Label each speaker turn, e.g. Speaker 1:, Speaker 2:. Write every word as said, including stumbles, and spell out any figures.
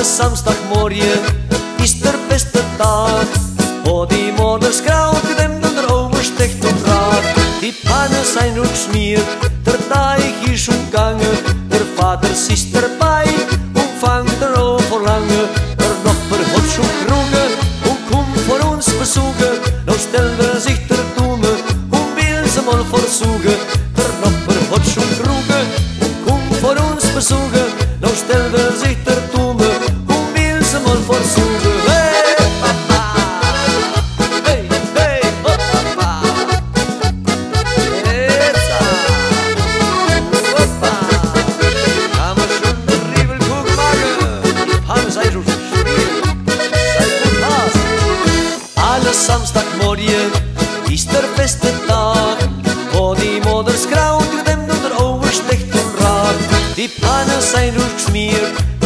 Speaker 1: Samstagmorgen is der beste Tag, wo die Moders graut dem der overstecht und Rad. Die Pannen zijn geschmiert, der Teig is umgangen, der Vater ist dabei und fangt er auf verlangen. Der Nachbar hat schon gerungen und kommt vor uns besuchen, noch stellt er sich der Dumme und will sie mal versuchen. Der Nachbar hat schon gerungen und kommt vor uns besuchen, noch stellt er sich der Dumme und will sie mal versuchen. Hey, Papa! Hey, hey, oh, Papa! Etza! Opa! Kann man schon den Riebel gucken machen? Haben sei schon gespielt, sei gut las. Alle Samstagmorgen ist der beste Tag, wo die Moders graut dem der overstecht und Rad. Die Pannen zijn geschmiert,